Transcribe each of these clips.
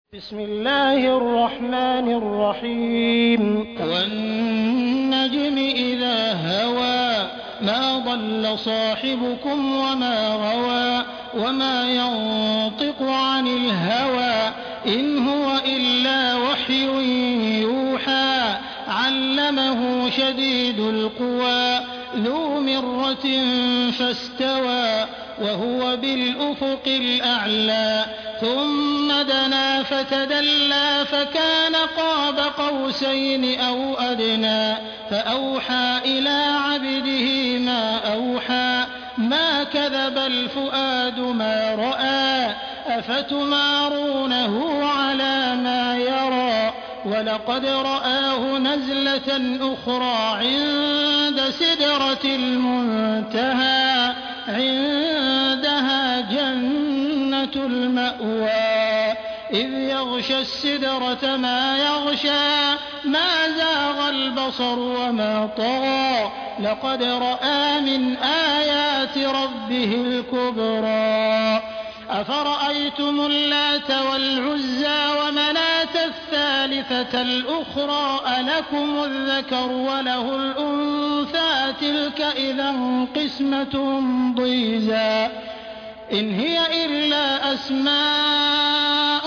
بسم الله الرحمن الرحيم والنجم إذا هوى ما ضل صاحبكم وما غوى وما ينطق عن الهوى إن هو إلا وحي يوحى علمه شديد القوى ذو مرة فاستوى وهو بالأفق الأعلى ثم دنا فتدلى فكان قاب قوسين أو أدنى فأوحى إلى عبده ما أوحى ما كذب الفؤاد ما رأى أفتمارونه على ما يرى ولقد رآه نزلة أخرى عند سدرة المنتهى عندها جنة المأوى إذ يغشى السدرة ما يغشى ما زاغ البصر وما طغى لقد رأى من آيات ربه الكبرى أفرأيتم اللات والعزى ومناة الثالثة الأخرى ألكم الذكر وله الأنثى تلك إذا قسمة ضيزى إن هي إلا أسماء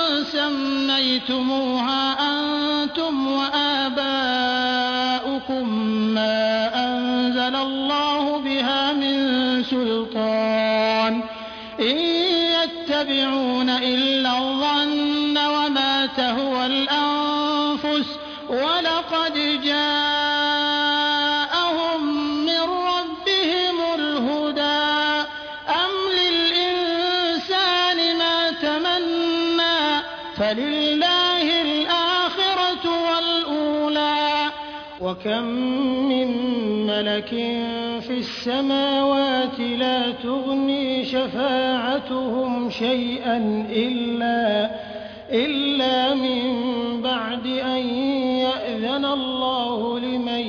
سميتموها أنتم وآباؤكم ما أنزل الله بها من سلطان إن يتبعون إلا الظن وما تهوى الأنفس ولقد جاءهم من ربهم الهدى أم للإنسان ما تمنى فلله الآخرة والأولى وكم من ملك في السماوات لا تغني شفاعتهم شيئا إلا من بعد أن يأذن الله لمن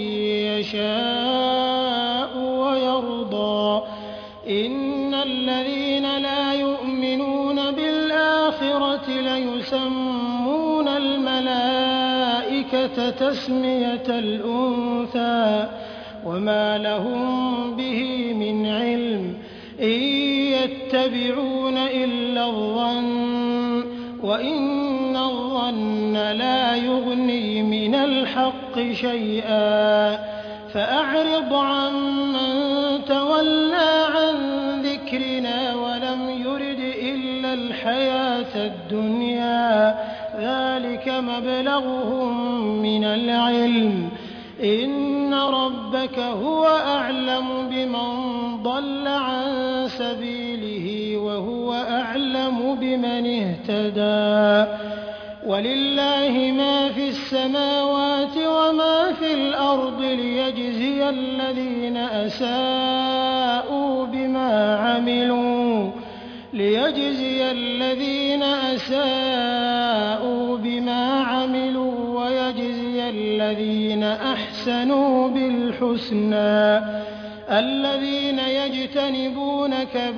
يشاء ويرضى إن الذين لا يؤمنون بالآخرة ليسمون الملائكة تسمية الأنثى وما لهم به من علم إن يتبعون إلا الظن وإن الظن لا يغني من الحق شيئا فأعرض عمن تولى عن ذكرنا ولم يرد إلا الحياة الدنيا ذلك مبلغهم من العلم إن ربك هو أعلم بمن ضل عن سبيله وهو أعلم بمن اهتدى ولله ما في السماوات وما في الأرض ليجزي الذين أساءوا بما عملوا ويجزي الذين أحسنوا بالحسنى الذين يجتنبون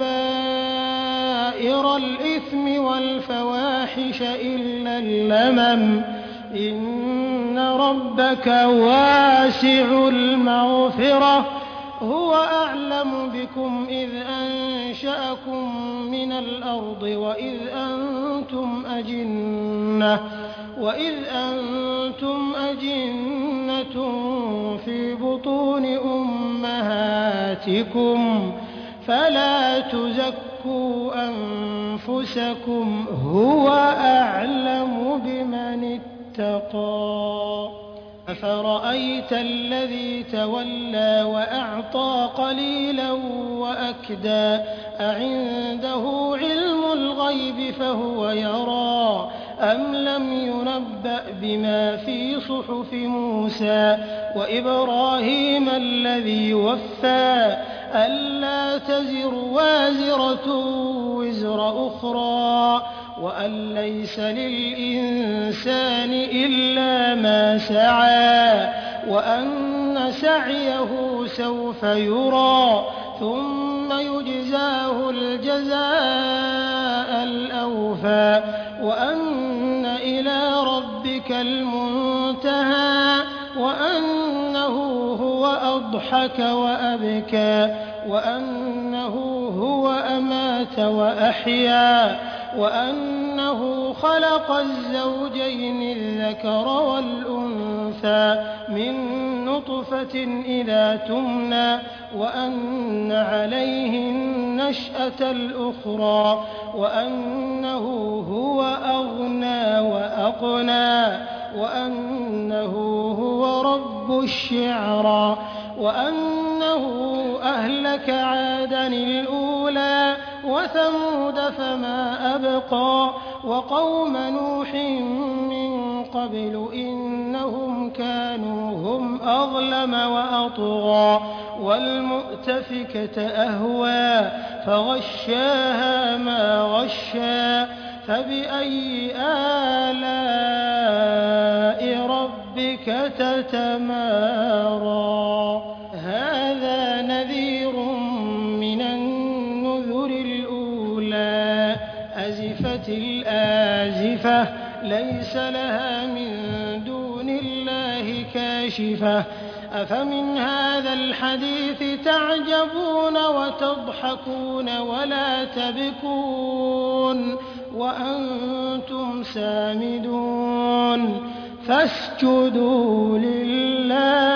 كبائر الإثم والفواحش إلا اللمم إن ربك واسع المغفرة هو أعلم بكم إذ أنشأكم من الأرض وإذ أنتم أجنة في بطون أمهاتكم فلا تزكوا أنفسكم هو أعلم بمن اتقى أفرأيت الذي تولى وأعطى قليلا وأكدى أعنده علم الغيب فهو يرى أم لم ينبأ بما في صحف موسى وإبراهيم الذي وفى ألا تزر وازرة وزر أخرى وأن ليس للإنسان إلا ما سعى وأن سعيه سوف يرى ثم يجزاه الجزاء الأوفى وأن ربك المنتهى وأنه هو أضحك وأبكى وأنه هو أمات وأحيا وأنه خلق الزوجين الذكر والأنثى من نطفة إذا تمنى وأن عليه النشأة الأخرى وأنه هو أغنى وأقنى وأنه هو رب الشعرى وأنه أهلك عادا الأولى وثمود فما أبقى وقوم نوح من قبل إنهم كانوا هم أظلم وأطغى والمؤتفكة أهوى فغشاها ما غشى فبأي آلاء ربك تتمارى هذا نذير من النذر الأولى أزفت الآزفة ليس لها من دون الله كاشفة أفمن هذا الحديث تعجبون وتضحكون ولا تبكون وأنتم سامدون فاسجدوا لله